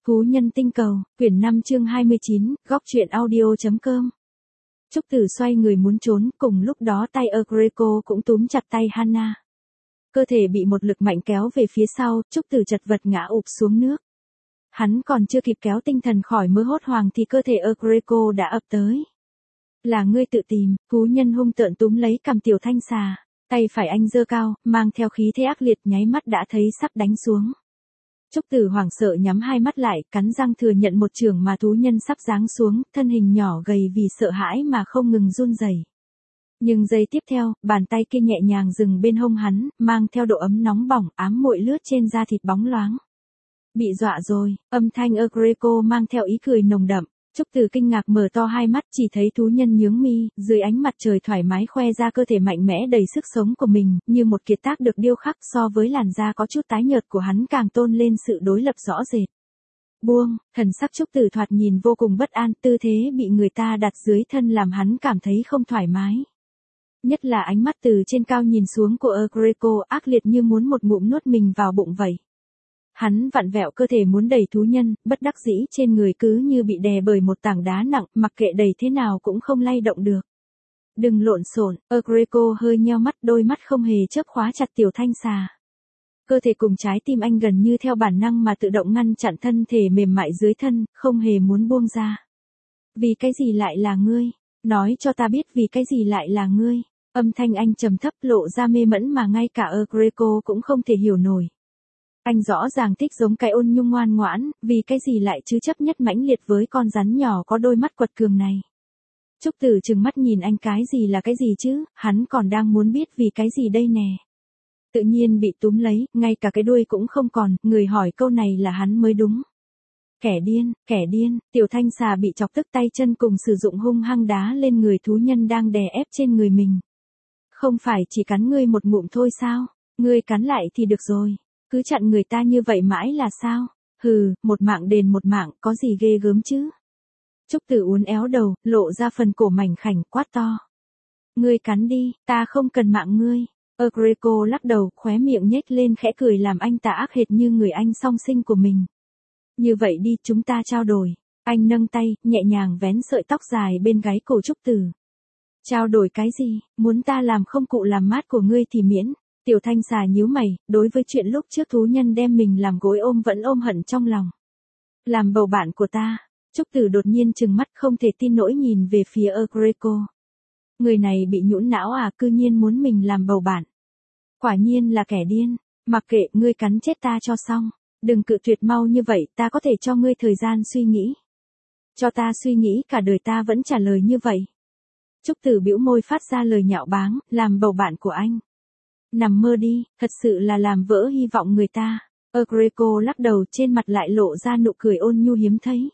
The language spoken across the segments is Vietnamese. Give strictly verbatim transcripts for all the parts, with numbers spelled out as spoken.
Phú Nhân Tinh Cầu, quyển năm chương hai mươi chín, góc truyện audio.com. Trúc Tử xoay người muốn trốn, cùng lúc đó tay Greco cũng túm chặt tay Hana. Cơ thể bị một lực mạnh kéo về phía sau, Trúc Tử chật vật ngã ụp xuống nước. Hắn còn chưa kịp kéo tinh thần khỏi mớ hốt hoảng thì cơ thể Greco đã ập tới. Là ngươi tự tìm, Phú Nhân hung tợn túm lấy cằm Tiểu Thanh Xà, tay phải anh giơ cao, mang theo khí thế ác liệt, nháy mắt đã thấy sắp đánh xuống. Trúc Tử hoảng sợ nhắm hai mắt lại, cắn răng thừa nhận một chưởng mà thú nhân sắp giáng xuống, thân hình nhỏ gầy vì sợ hãi mà không ngừng run rẩy. Nhưng giây tiếp theo, bàn tay kia nhẹ nhàng dừng bên hông hắn, mang theo độ ấm nóng bỏng, ám muội lướt trên da thịt bóng loáng. Bị dọa rồi, âm thanh Greco mang theo ý cười nồng đậm. Trúc Tử kinh ngạc mở to hai mắt, chỉ thấy thú nhân nhướng mi, dưới ánh mặt trời thoải mái khoe ra cơ thể mạnh mẽ đầy sức sống của mình, như một kiệt tác được điêu khắc, so với làn da có chút tái nhợt của hắn càng tôn lên sự đối lập rõ rệt. Buông, thần sắc Trúc Tử thoạt nhìn vô cùng bất an, tư thế bị người ta đặt dưới thân làm hắn cảm thấy không thoải mái. Nhất là ánh mắt từ trên cao nhìn xuống của Greco ác liệt như muốn một ngụm nuốt mình vào bụng vậy. Hắn vặn vẹo cơ thể muốn đẩy thú nhân, bất đắc dĩ trên người cứ như bị đè bởi một tảng đá nặng, mặc kệ đẩy thế nào cũng không lay động được. Đừng lộn xộn, Greco hơi nheo mắt, đôi mắt không hề chớp khóa chặt Tiểu Thanh Xà. Cơ thể cùng trái tim anh gần như theo bản năng mà tự động ngăn chặn thân thể mềm mại dưới thân, không hề muốn buông ra. Vì cái gì lại là ngươi? Nói cho ta biết vì cái gì lại là ngươi? Âm thanh anh trầm thấp lộ ra mê mẫn mà ngay cả Greco cũng không thể hiểu nổi. Anh rõ ràng thích giống cái ôn nhung ngoan ngoãn, vì cái gì lại chứ chấp nhất mãnh liệt với con rắn nhỏ có đôi mắt quật cường này. Trúc Tử trừng mắt nhìn anh, cái gì là cái gì chứ, hắn còn đang muốn biết vì cái gì đây nè. Tự nhiên bị túm lấy, ngay cả cái đuôi cũng không còn, người hỏi câu này là hắn mới đúng. Kẻ điên, kẻ điên, Tiểu Thanh Xà bị chọc tức, tay chân cùng sử dụng hung hăng đá lên người thú nhân đang đè ép trên người mình. Không phải chỉ cắn ngươi một ngụm thôi sao, ngươi cắn lại thì được rồi. Cứ chặn người ta như vậy mãi là sao? Hừ, một mạng đền một mạng, có gì ghê gớm chứ? Trúc Tử uốn éo đầu, lộ ra phần cổ mảnh khảnh, quát to. Ngươi cắn đi, ta không cần mạng ngươi. Greco lắc đầu, khóe miệng nhếch lên khẽ cười làm anh ta ác hệt như người anh song sinh của mình. Như vậy đi, chúng ta trao đổi. Anh nâng tay, nhẹ nhàng vén sợi tóc dài bên gáy cổ Trúc Tử. Trao đổi cái gì? Muốn ta làm không cụ làm mát của ngươi thì miễn. Tiểu Thanh Xà nhíu mày, đối với chuyện lúc trước thú nhân đem mình làm gối ôm vẫn ôm hận trong lòng. Làm bầu bạn của ta, Trúc Tử đột nhiên trừng mắt không thể tin nổi nhìn về phía Greco. Người này bị nhũn não à, cư nhiên muốn mình làm bầu bạn. Quả nhiên là kẻ điên, mặc kệ, ngươi cắn chết ta cho xong, đừng cự tuyệt mau như vậy, ta có thể cho ngươi thời gian suy nghĩ. Cho ta suy nghĩ cả đời ta vẫn trả lời như vậy. Trúc Tử bĩu môi phát ra lời nhạo báng, làm bầu bạn của anh. Nằm mơ đi, thật sự là làm vỡ hy vọng người ta. Greco lắc đầu, trên mặt lại lộ ra nụ cười ôn nhu hiếm thấy.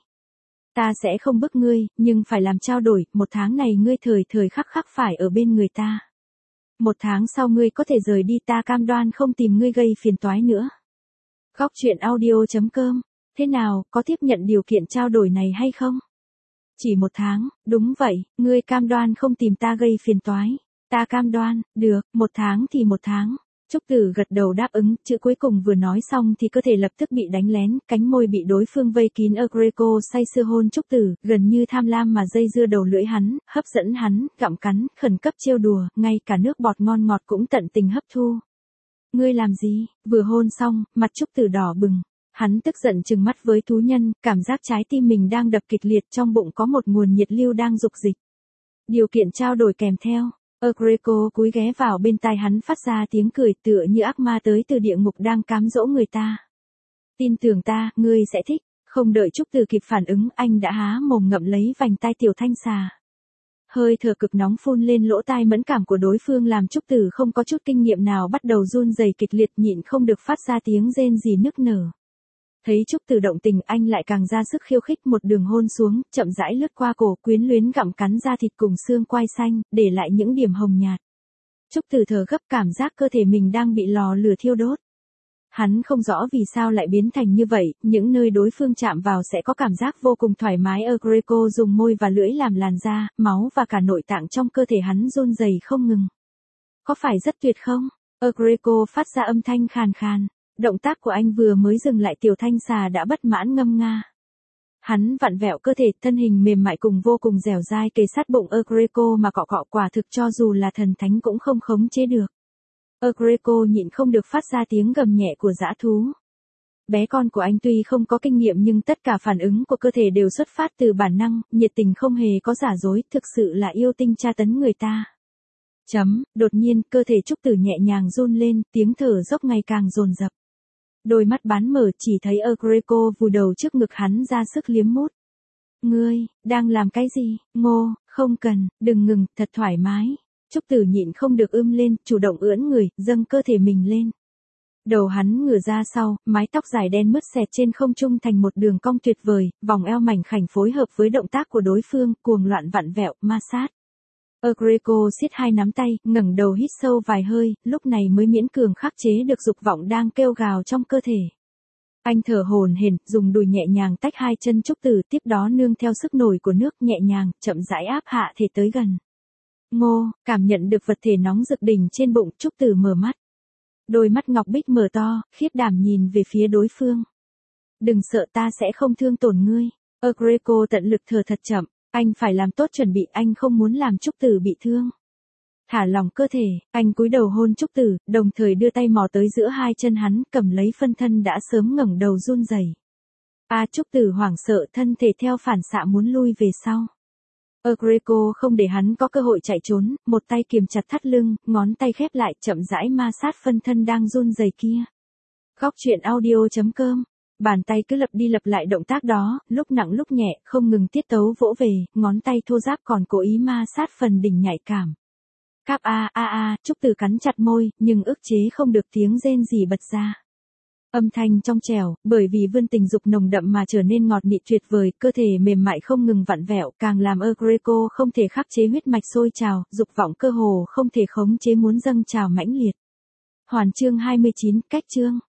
Ta sẽ không bức ngươi, nhưng phải làm trao đổi, một tháng này ngươi thời thời khắc khắc phải ở bên người ta. Một tháng sau ngươi có thể rời đi, ta cam đoan không tìm ngươi gây phiền toái nữa. Góc truyện audio.com, thế nào, có tiếp nhận điều kiện trao đổi này hay không? Chỉ một tháng, đúng vậy, ngươi cam đoan không tìm ta gây phiền toái. Ta cam đoan, được, một tháng thì một tháng. Trúc Tử gật đầu đáp ứng, chữ cuối cùng vừa nói xong thì cơ thể lập tức bị đánh lén, cánh môi bị đối phương vây kín. Greco say sưa hôn Trúc Tử, gần như tham lam mà dây dưa đầu lưỡi hắn, hấp dẫn hắn, gặm cắn, khẩn cấp trêu đùa, ngay cả nước bọt ngon ngọt cũng tận tình hấp thu. Ngươi làm gì? Vừa hôn xong, mặt Trúc Tử đỏ bừng. Hắn tức giận trừng mắt với thú nhân, cảm giác trái tim mình đang đập kịch liệt, trong bụng có một nguồn nhiệt lưu đang dục dịch. Điều kiện trao đổi kèm theo. Greco cúi ghé vào bên tai hắn phát ra tiếng cười tựa như ác ma tới từ địa ngục đang cám dỗ người ta. Tin tưởng ta, ngươi sẽ thích. Không đợi Trúc Tử kịp phản ứng, anh đã há mồm ngậm lấy vành tai Tiểu Thanh Xà. Hơi thở cực nóng phun lên lỗ tai mẫn cảm của đối phương làm Trúc Tử không có chút kinh nghiệm nào bắt đầu run rẩy kịch liệt, nhịn không được phát ra tiếng rên rỉ nức nở. Thấy Trúc Tử động tình, anh lại càng ra sức khiêu khích, một đường hôn xuống, chậm rãi lướt qua cổ, quyến luyến gặm cắn da thịt cùng xương quai xanh, để lại những điểm hồng nhạt. Trúc Tử thở gấp, cảm giác cơ thể mình đang bị lò lửa thiêu đốt. Hắn không rõ vì sao lại biến thành như vậy, những nơi đối phương chạm vào sẽ có cảm giác vô cùng thoải mái. Greco dùng môi và lưỡi làm làn da, máu và cả nội tạng trong cơ thể hắn run rẩy không ngừng. Có phải rất tuyệt không? Greco phát ra âm thanh khàn khàn. Động tác của anh vừa mới dừng lại tiểu thanh xà đã bất mãn ngâm nga. Hắn vặn vẹo cơ thể, thân hình mềm mại cùng vô cùng dẻo dai kề sát bụng Agreco mà cọ cọ, quả thực cho dù là thần thánh cũng không khống chế được. Agreco nhịn không được phát ra tiếng gầm nhẹ của dã thú. Bé con của anh tuy không có kinh nghiệm nhưng tất cả phản ứng của cơ thể đều xuất phát từ bản năng, nhiệt tình không hề có giả dối, thực sự là yêu tinh tra tấn người ta. Chấm, đột nhiên cơ thể Trúc Tử nhẹ nhàng run lên, tiếng thở dốc ngày càng dồn dập. Đôi mắt bán mở chỉ thấy Agreco vùi đầu trước ngực hắn ra sức liếm mút. Ngươi, đang làm cái gì? Ngô, không cần, đừng ngừng, thật thoải mái. Trúc Tử nhịn không được ưm lên, chủ động ưỡn người, dâng cơ thể mình lên. Đầu hắn ngửa ra sau, mái tóc dài đen mướt xẹt trên không trung thành một đường cong tuyệt vời, vòng eo mảnh khảnh phối hợp với động tác của đối phương, cuồng loạn vặn vẹo, ma sát. Agreco siết hai nắm tay, ngẩng đầu hít sâu vài hơi, lúc này mới miễn cường khắc chế được dục vọng đang kêu gào trong cơ thể. Anh thở hổn hển, dùng đùi nhẹ nhàng tách hai chân Trúc Tử, tiếp đó nương theo sức nổi của nước nhẹ nhàng, chậm rãi áp hạ thể tới gần. Ngô, cảm nhận được vật thể nóng rực đỉnh trên bụng, Trúc Tử mở mắt. Đôi mắt ngọc bích mở to, khiếp đảm nhìn về phía đối phương. Đừng sợ, ta sẽ không thương tổn ngươi. Agreco tận lực thở thật chậm, anh phải làm tốt chuẩn bị, anh không muốn làm Trúc Tử bị thương. Thả lỏng cơ thể, anh cúi đầu hôn Trúc Tử, đồng thời đưa tay mò tới giữa hai chân hắn, cầm lấy phân thân đã sớm ngẩng đầu run rẩy. A Trúc Tử hoảng sợ, thân thể theo phản xạ muốn lui về sau. Agreco không để hắn có cơ hội chạy trốn, một tay kiềm chặt thắt lưng, ngón tay khép lại, chậm rãi ma sát phân thân đang run rẩy kia. Góc truyện audio chấm com. Bàn tay cứ lặp đi lặp lại động tác đó, lúc nặng lúc nhẹ, không ngừng tiết tấu vỗ về, ngón tay thô ráp còn cố ý ma sát phần đỉnh nhạy cảm. Cáp a a a, Trúc Tử cắn chặt môi, nhưng ức chế không được tiếng rên rỉ bật ra. Âm thanh trong trẻo, bởi vì vươn tình dục nồng đậm mà trở nên ngọt nị tuyệt vời, cơ thể mềm mại không ngừng vặn vẹo, càng làm Agreco không thể khắc chế huyết mạch sôi trào, dục vọng cơ hồ không thể khống chế muốn dâng trào mãnh liệt. Hoàn chương hai mươi chín, cách chương.